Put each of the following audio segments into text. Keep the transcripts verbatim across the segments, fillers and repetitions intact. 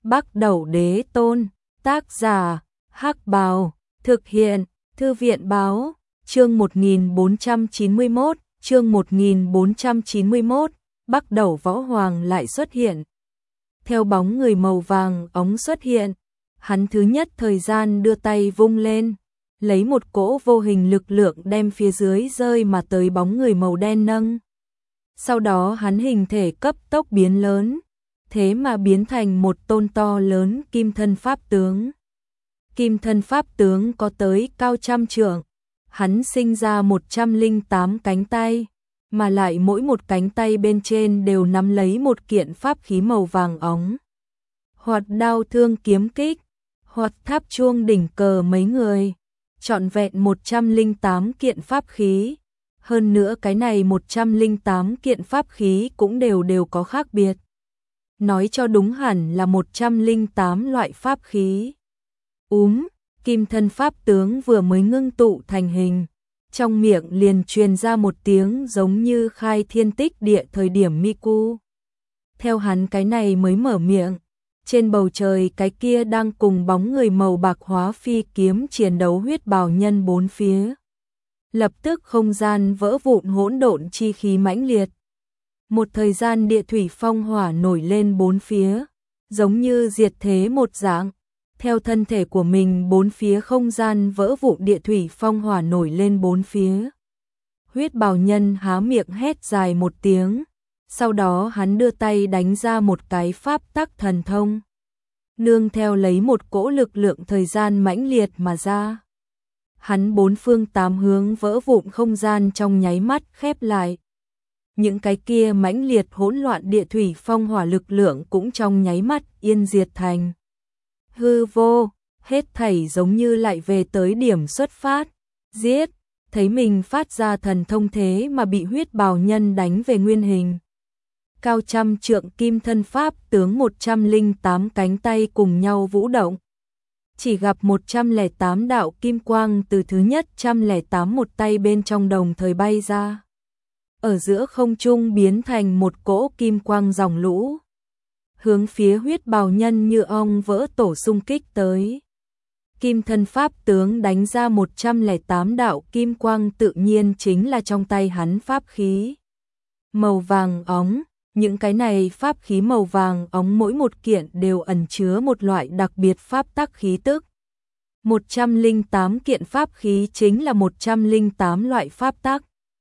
Bắc Đẩu Đế Tôn, tác giả, Hắc Bào, thực hiện, Thư viện Báo, chương một nghìn bốn trăm chín mươi mốt, chương một nghìn bốn trăm chín mươi mốt, Bắc Đẩu Võ Hoàng lại xuất hiện. Theo bóng người màu vàng ống xuất hiện, hắn thứ nhất thời gian đưa tay vung lên, lấy một cỗ vô hình lực lượng đem phía dưới rơi mà tới bóng người màu đen nâng. Sau đó hắn hình thể cấp tốc biến lớn, thế mà biến thành một tôn to lớn kim thân pháp tướng. Kim thân pháp tướng có tới cao trăm trượng, hắn sinh ra một trăm lẻ tám cánh tay, mà lại mỗi một cánh tay bên trên đều nắm lấy một kiện pháp khí màu vàng óng. Hoạt đao thương kiếm kích, hoạt tháp chuông đỉnh cờ mấy người, trọn vẹn một trăm lẻ tám kiện pháp khí. Hơn nữa cái này một trăm lẻ tám kiện pháp khí cũng đều đều có khác biệt. Nói cho đúng hẳn là một trăm lẻ tám loại pháp khí. Úm, kim thân pháp tướng vừa mới ngưng tụ thành hình, trong miệng liền truyền ra một tiếng giống như khai thiên tích địa thời điểm Miku. Theo hắn cái này mới mở miệng, trên bầu trời cái kia đang cùng bóng người màu bạc hóa phi kiếm chiến đấu huyết bào nhân bốn phía. Lập tức không gian vỡ vụn hỗn độn chi khí mãnh liệt. Một thời gian địa thủy phong hỏa nổi lên bốn phía, giống như diệt thế một dạng. Theo thân thể của mình bốn phía không gian vỡ vụn địa thủy phong hỏa nổi lên bốn phía. Huyết bào nhân há miệng hét dài một tiếng, sau đó hắn đưa tay đánh ra một cái pháp tắc thần thông. Nương theo lấy một cỗ lực lượng thời gian mãnh liệt mà ra. Hắn bốn phương tám hướng vỡ vụn không gian trong nháy mắt khép lại. Những cái kia mãnh liệt hỗn loạn địa thủy phong hỏa lực lượng cũng trong nháy mắt yên diệt thành hư vô, hết thảy giống như lại về tới điểm xuất phát. Giết, thấy mình phát ra thần thông thế mà bị huyết bào nhân đánh về nguyên hình. Cao trăm trượng kim thân pháp tướng một trăm lẻ tám cánh tay cùng nhau vũ động. Chỉ gặp một trăm lẻ tám đạo kim quang từ thứ nhất một trăm lẻ tám một tay bên trong đồng thời bay ra. Ở giữa không trung biến thành một cỗ kim quang dòng lũ. Hướng phía huyết bào nhân như ong vỡ tổ xung kích tới. Kim thân pháp tướng đánh ra một trăm lẻ tám đạo kim quang tự nhiên chính là trong tay hắn pháp khí. Màu vàng óng, những cái này pháp khí màu vàng óng mỗi một kiện đều ẩn chứa một loại đặc biệt pháp tắc khí tức. một trăm lẻ tám kiện pháp khí chính là một trăm lẻ tám loại pháp tắc.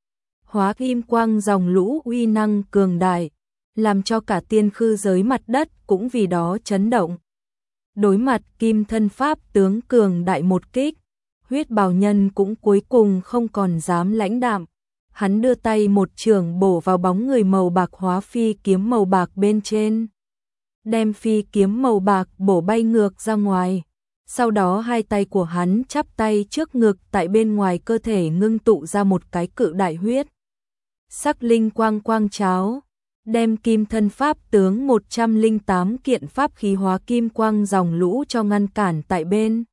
Hóa kim quang dòng lũ uy năng cường đại, làm cho cả tiên khư giới mặt đất cũng vì đó chấn động. Đối mặt kim thân pháp tướng cường đại một kích, huyết bào nhân cũng cuối cùng không còn dám lãnh đạm. Hắn đưa tay một chưởng bổ vào bóng người màu bạc hóa phi kiếm màu bạc bên trên. Đem phi kiếm màu bạc bổ bay ngược ra ngoài. Sau đó hai tay của hắn chắp tay trước ngực tại bên ngoài cơ thể ngưng tụ ra một cái cự đại huyết. Sắc linh quang quang cháo, đem kim thân pháp tướng một trăm lẻ tám kiện pháp khí hóa kim quang dòng lũ cho ngăn cản tại bên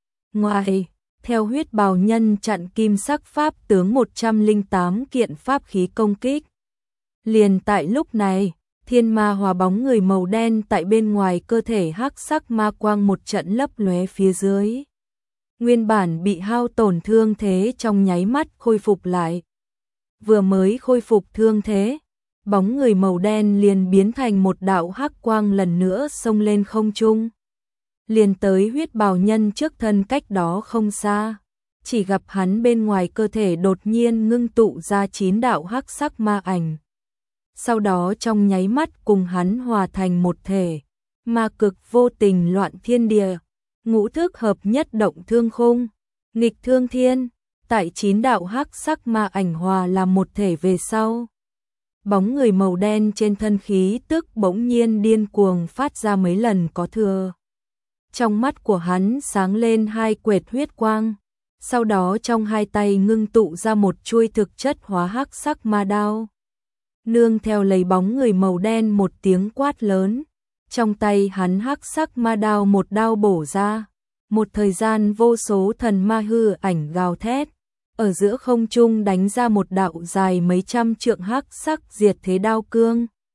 ngoài. Theo huyết bào nhân chặn kim sắc pháp tướng một trăm lẻ tám kiện pháp khí công kích. Liền tại lúc này, thiên ma hòa bóng người màu đen tại bên ngoài cơ thể hắc sắc ma quang một trận lấp lóe phía dưới. Nguyên bản bị hao tổn thương thế trong nháy mắt khôi phục lại. Vừa mới khôi phục thương thế, bóng người màu đen liền biến thành một đạo hắc quang lần nữa xông lên không trung. Liền tới huyết bào nhân trước thân cách đó không xa, chỉ gặp hắn bên ngoài cơ thể đột nhiên ngưng tụ ra chín đạo hắc sắc ma ảnh. Sau đó trong nháy mắt cùng hắn hòa thành một thể, ma cực vô tình loạn thiên địa, ngũ thức hợp nhất động thương khung, nghịch thương thiên, tại chín đạo hắc sắc ma ảnh hòa làm một thể về sau. Bóng người màu đen trên thân khí tức bỗng nhiên điên cuồng phát ra mấy lần có thừa. Trong mắt của hắn sáng lên hai quệt huyết quang, sau đó trong hai tay ngưng tụ ra một chuôi thực chất hóa hắc sắc ma đao. Nương theo lấy bóng người màu đen một tiếng quát lớn, trong tay hắn hắc sắc ma đao một đao bổ ra, một thời gian vô số thần ma hư ảnh gào thét, ở giữa không trung đánh ra một đạo dài mấy trăm trượng hắc sắc diệt thế đao cương.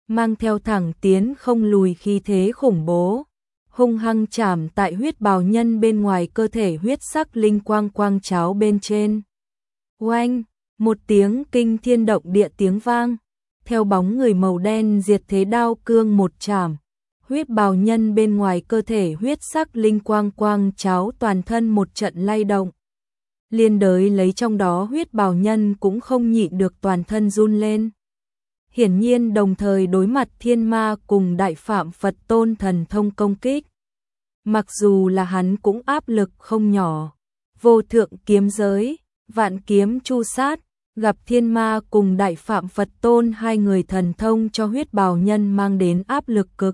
mang theo thẳng tiến không lùi khí thế khủng bố, hung hăng chạm tại huyết bào nhân bên ngoài cơ thể huyết sắc linh quang quang cháo bên trên. Oanh, một tiếng kinh thiên động địa tiếng vang, theo bóng người màu đen diệt thế đao cương một chạm, huyết bào nhân bên ngoài cơ thể huyết sắc linh quang quang cháo toàn thân một trận lay động. Liên đới lấy trong đó huyết bào nhân cũng không nhịn được toàn thân run lên. Hiển nhiên đồng thời đối mặt thiên ma cùng đại phạm Phật tôn thần thông công kích. Mặc dù là hắn cũng áp lực không nhỏ. Vô thượng kiếm giới, vạn kiếm chu sát, gặp thiên ma cùng đại phạm Phật tôn hai người thần thông cho huyết bào nhân mang đến áp lực cực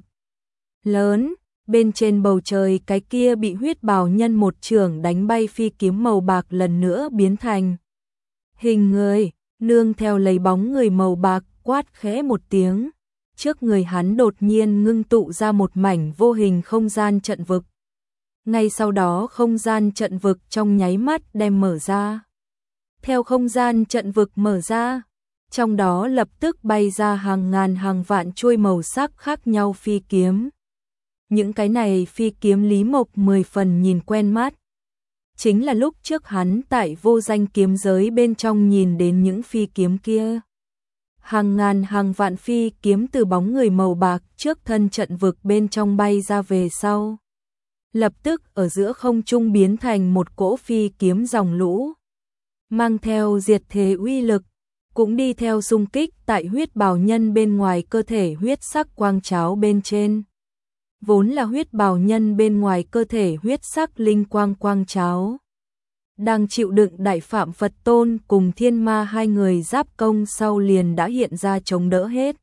lớn. Bên trên bầu trời cái kia bị huyết bào nhân một trường đánh bay phi kiếm màu bạc lần nữa biến thành hình người, nương theo lấy bóng người màu bạc quát khẽ một tiếng. Trước người hắn đột nhiên ngưng tụ ra một mảnh vô hình không gian trận vực. Ngay sau đó không gian trận vực trong nháy mắt đem mở ra. Theo không gian trận vực mở ra, trong đó lập tức bay ra hàng ngàn hàng vạn chuôi màu sắc khác nhau phi kiếm. Những cái này phi kiếm Lý Mộc mười phần nhìn quen mắt. Chính là lúc trước hắn tại vô danh kiếm giới bên trong nhìn đến những phi kiếm kia. Hàng ngàn hàng vạn phi kiếm từ bóng người màu bạc trước thân trận vực bên trong bay ra về sau. Lập tức ở giữa không trung biến thành một cỗ phi kiếm dòng lũ. Mang theo diệt thế uy lực, cũng đi theo xung kích tại huyết bào nhân bên ngoài cơ thể huyết sắc quang cháo bên trên. Vốn là huyết bào nhân bên ngoài cơ thể huyết sắc linh quang quang cháo. Đang chịu đựng đại phạm Phật tôn cùng thiên ma hai người giáp công sau liền đã hiện ra chống đỡ hết.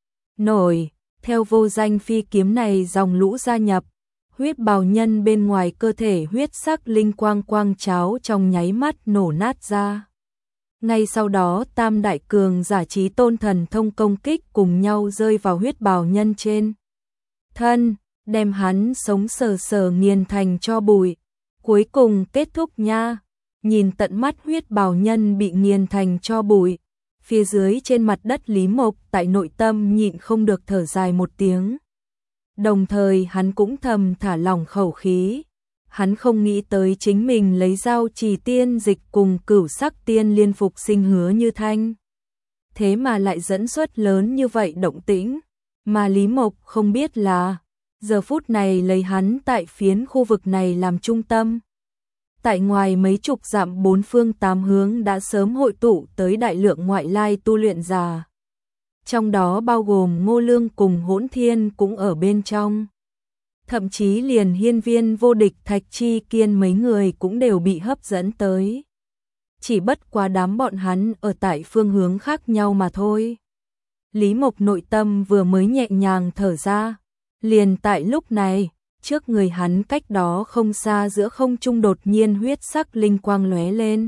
Nổi, theo vô danh phi kiếm này dòng lũ gia nhập, huyết bào nhân bên ngoài cơ thể huyết sắc linh quang quang cháo trong nháy mắt nổ nát ra. Ngay sau đó tam đại cường giả trí tôn thần thông công kích cùng nhau rơi vào huyết bào nhân trên thân, đem hắn sống sờ sờ nghiền thành tro bụi. Cuối cùng kết thúc nha, nhìn tận mắt huyết bào nhân bị nghiền thành tro bụi, phía dưới trên mặt đất Lý Mộc tại nội tâm nhịn không được thở dài một tiếng. Đồng thời hắn cũng thầm thả lỏng khẩu khí. Hắn không nghĩ tới chính mình lấy Giao Trì tiên dịch cùng Cửu Sắc tiên liên phục sinh Hứa Như Thanh. Thế mà lại dẫn xuất lớn như vậy động tĩnh, mà Lý Mộc không biết là giờ phút này lấy hắn tại phiến khu vực này làm trung tâm. Tại ngoài mấy chục dặm bốn phương tám hướng đã sớm hội tụ tới đại lượng ngoại lai tu luyện giả. Trong đó bao gồm Ngô Lương cùng Hỗn Thiên cũng ở bên trong. Thậm chí liền hiên viên vô địch Thạch Chi Kiên mấy người cũng đều bị hấp dẫn tới. Chỉ bất quá đám bọn hắn ở tại phương hướng khác nhau mà thôi. Lý Mộc nội tâm vừa mới nhẹ nhàng thở ra. Liền tại lúc này, trước người hắn cách đó không xa giữa không trung đột nhiên huyết sắc linh quang lóe lên.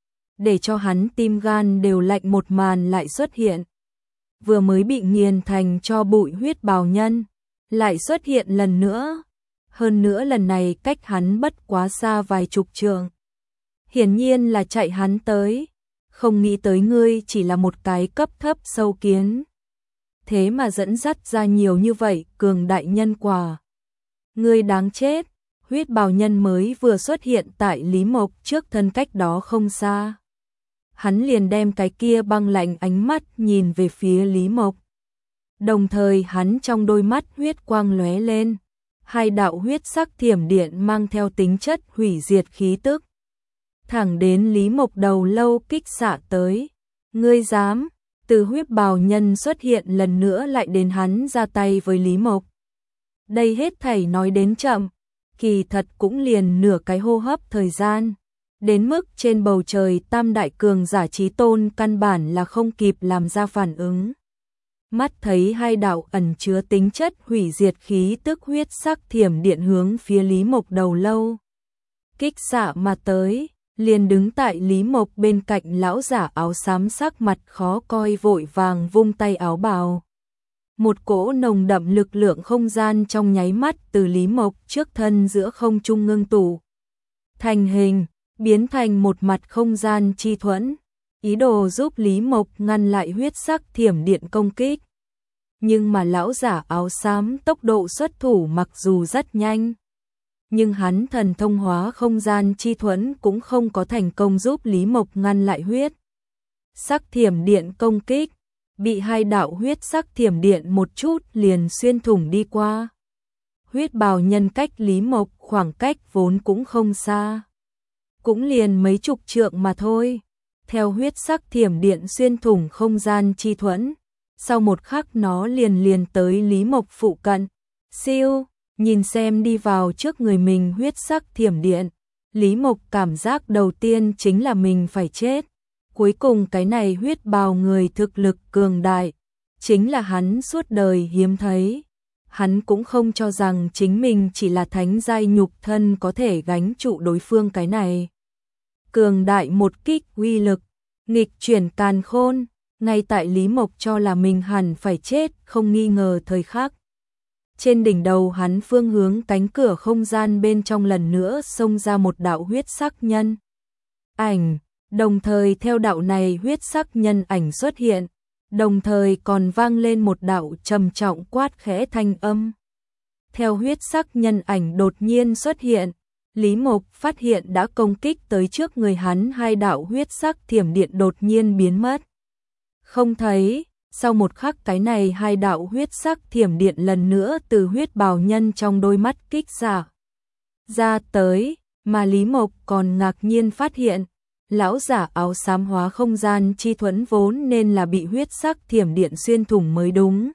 Để cho hắn tim gan đều lạnh một màn lại xuất hiện. Vừa mới bị nghiền thành cho bụi huyết bào nhân, lại xuất hiện lần nữa. Hơn nữa lần này cách hắn bất quá xa vài chục trượng. Hiển nhiên là chạy hắn tới, không nghĩ tới ngươi chỉ là một cái cấp thấp sâu kiến. Thế mà dẫn dắt ra nhiều như vậy cường đại nhân quả. Ngươi đáng chết, huyết bào nhân mới vừa xuất hiện tại Lý Mộc trước thân cách đó không xa. Hắn liền đem cái kia băng lạnh ánh mắt nhìn về phía Lý Mộc. Đồng thời hắn trong đôi mắt huyết quang lóe lên, hai đạo huyết sắc thiểm điện mang theo tính chất hủy diệt khí tức. Thẳng đến Lý Mộc đầu lâu kích xạ tới. Ngươi dám? Từ huyết bào nhân xuất hiện lần nữa lại đến hắn ra tay với Lý Mộc. Đây hết thảy nói đến chậm, kỳ thật cũng liền nửa cái hô hấp thời gian. Đến mức trên bầu trời tam đại cường giả trí tôn căn bản là không kịp làm ra phản ứng. Mắt thấy hai đạo ẩn chứa tính chất hủy diệt khí tức huyết sắc thiểm điện hướng phía Lý Mộc đầu lâu. Kích xạ mà tới, liền đứng tại Lý Mộc bên cạnh lão giả áo xám sắc mặt khó coi vội vàng vung tay áo bào. Một cỗ nồng đậm lực lượng không gian trong nháy mắt từ Lý Mộc trước thân giữa không trung ngưng tụ. Thành hình, biến thành một mặt không gian chi thuẫn, ý đồ giúp Lý Mộc ngăn lại huyết sắc thiểm điện công kích. Nhưng mà lão giả áo xám tốc độ xuất thủ mặc dù rất nhanh, nhưng hắn thần thông hóa không gian chi thuẫn cũng không có thành công giúp Lý Mộc ngăn lại huyết sắc thiểm điện công kích, bị hai đạo huyết sắc thiểm điện một chút liền xuyên thủng đi qua. Huyết bào nhân cách Lý Mộc khoảng cách vốn cũng không xa, cũng liền mấy chục trượng mà thôi. Theo huyết sắc thiểm điện xuyên thủng không gian chi thuẫn, sau một khắc nó liền liền tới Lý Mộc phụ cận. Siêu, nhìn xem đi vào trước người mình huyết sắc thiểm điện, Lý Mộc cảm giác đầu tiên chính là mình phải chết. Cuối cùng cái này huyết bào người thực lực cường đại, chính là hắn suốt đời hiếm thấy. Hắn cũng không cho rằng chính mình chỉ là thánh giai nhục thân có thể gánh trụ đối phương cái này. Cường đại một kích uy lực, nghịch chuyển càn khôn, ngay tại Lý Mộc cho là mình hẳn phải chết không nghi ngờ thời khắc. Trên đỉnh đầu hắn phương hướng cánh cửa không gian bên trong lần nữa xông ra một đạo huyết sắc nhân ảnh, đồng thời theo đạo này huyết sắc nhân ảnh xuất hiện, đồng thời còn vang lên một đạo trầm trọng quát khẽ thanh âm. Theo huyết sắc nhân ảnh đột nhiên xuất hiện, Lý Mộc phát hiện đã công kích tới trước người hắn hai đạo huyết sắc thiểm điện đột nhiên biến mất. Không thấy, sau một khắc cái này hai đạo huyết sắc thiểm điện lần nữa từ huyết bào nhân trong đôi mắt kích xạ ra tới, mà Lý Mộc còn ngạc nhiên phát hiện, lão giả áo xám hóa không gian chi thuẫn vốn nên là bị huyết sắc thiểm điện xuyên thủng mới đúng.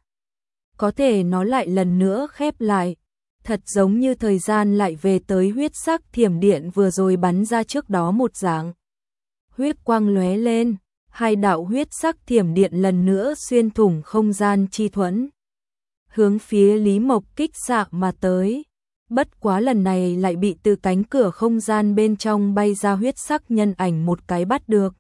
Có thể nó lại lần nữa khép lại, thật giống như thời gian lại về tới huyết sắc thiểm điện vừa rồi bắn ra trước đó một dạng. Huyết quang lóe lên, hai đạo huyết sắc thiểm điện lần nữa xuyên thủng không gian chi thuẫn, hướng phía Lý Mộc kích xạ mà tới. Bất quá lần này lại bị từ cánh cửa không gian bên trong bay ra huyết sắc nhân ảnh một cái bắt được.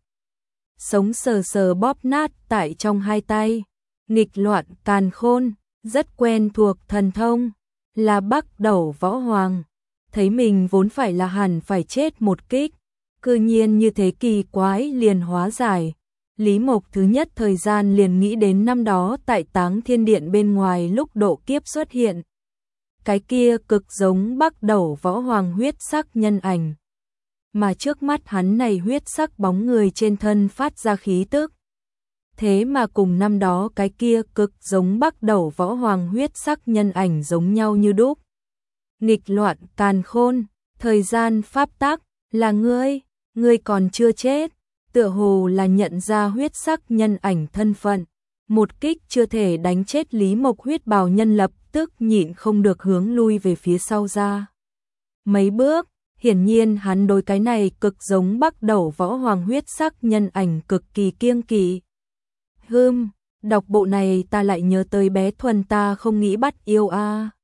Sống sờ sờ bóp nát tại trong hai tay. Nghịch loạn càn khôn, rất quen thuộc thần thông, là Bắc Đẩu Võ Hoàng. Thấy mình vốn phải là hẳn phải chết một kích, cư nhiên như thế kỳ quái liền hóa giải. Lý Mộc thứ nhất thời gian liền nghĩ đến năm đó tại Táng Thiên Điện bên ngoài lúc độ kiếp xuất hiện. Cái kia cực giống Bắc Đẩu Võ Hoàng huyết sắc nhân ảnh. Mà trước mắt hắn này huyết sắc bóng người trên thân phát ra khí tức. Thế mà cùng năm đó cái kia cực giống Bắc Đẩu Võ Hoàng huyết sắc nhân ảnh giống nhau như đúc. Nghịch loạn càn khôn, thời gian pháp tắc, là ngươi, ngươi còn chưa chết. Tựa hồ là nhận ra huyết sắc nhân ảnh thân phận. Một kích chưa thể đánh chết Lý Mộc, huyết bào nhân lập tức nhịn không được hướng lui về phía sau ra. Mấy bước, hiển nhiên hắn đối cái này cực giống Bắc Đẩu Võ Hoàng huyết sắc nhân ảnh cực kỳ kiêng kỵ. Hừm, đọc bộ này ta lại nhớ tới bé Thuần ta không nghĩ bắt yêu a. À.